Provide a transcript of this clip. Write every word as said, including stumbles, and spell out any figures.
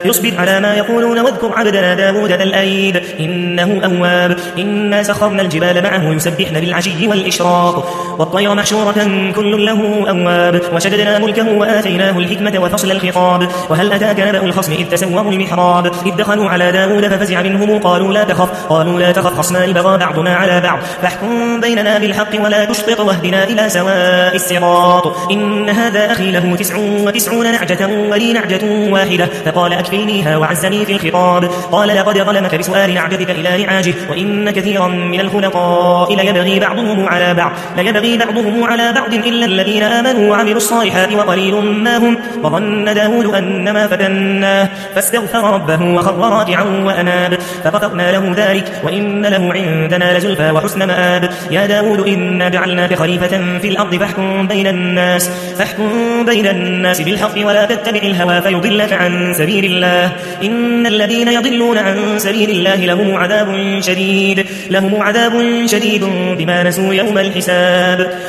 يصبر على ما يقولون واذكر عبدنا داود ذا الأيد إنه أواب إنا سخرنا الجبال معه يسبحن بالعشي والإشراق والطير محشورة كل له أواب وشددنا ملكه وآتيناه الحكمة وفصل الخطاب وهل أتاك نبأ الخصم إذ تسوروا المحراب إذ دخلوا على داود ففزع منهم قالوا لا تخف قالوا لا تخف خصمان بغى بعضنا على بعض فاحكم بيننا بالحق ولا تشطط واهدنا إلى سواء الصراط إن هذا أخي له تسع وتسعون نعجة ولي نعجة واحدة فقال أكفلنيها وعزني في الخطاب قال لقد ظلمك بسؤال نعجتك إلى نعاجه وإن كثيرا من الخلطاء ليبغي بعضهم على بعض ليبغي بعضهم على بعض إلا الذين آمنوا وعملوا الصالحات وقليل ما هم وظن داود أنما فتناه فاستغفر ربه وخر راكعا وأناب فغفرنا له ذلك وإن له عندنا لزلفى وحسن مآب يا داود إنا جعلناك خليفة في الأرض فاحكم بين الناس فاحكم بين الناس بالحق ولا تتبع الهوى فيضلك عن سبيل الله إن الذين يضلون عن سبيل الله لهم عذاب شديد لهم عذاب شديد بما نسوا يوم الحساب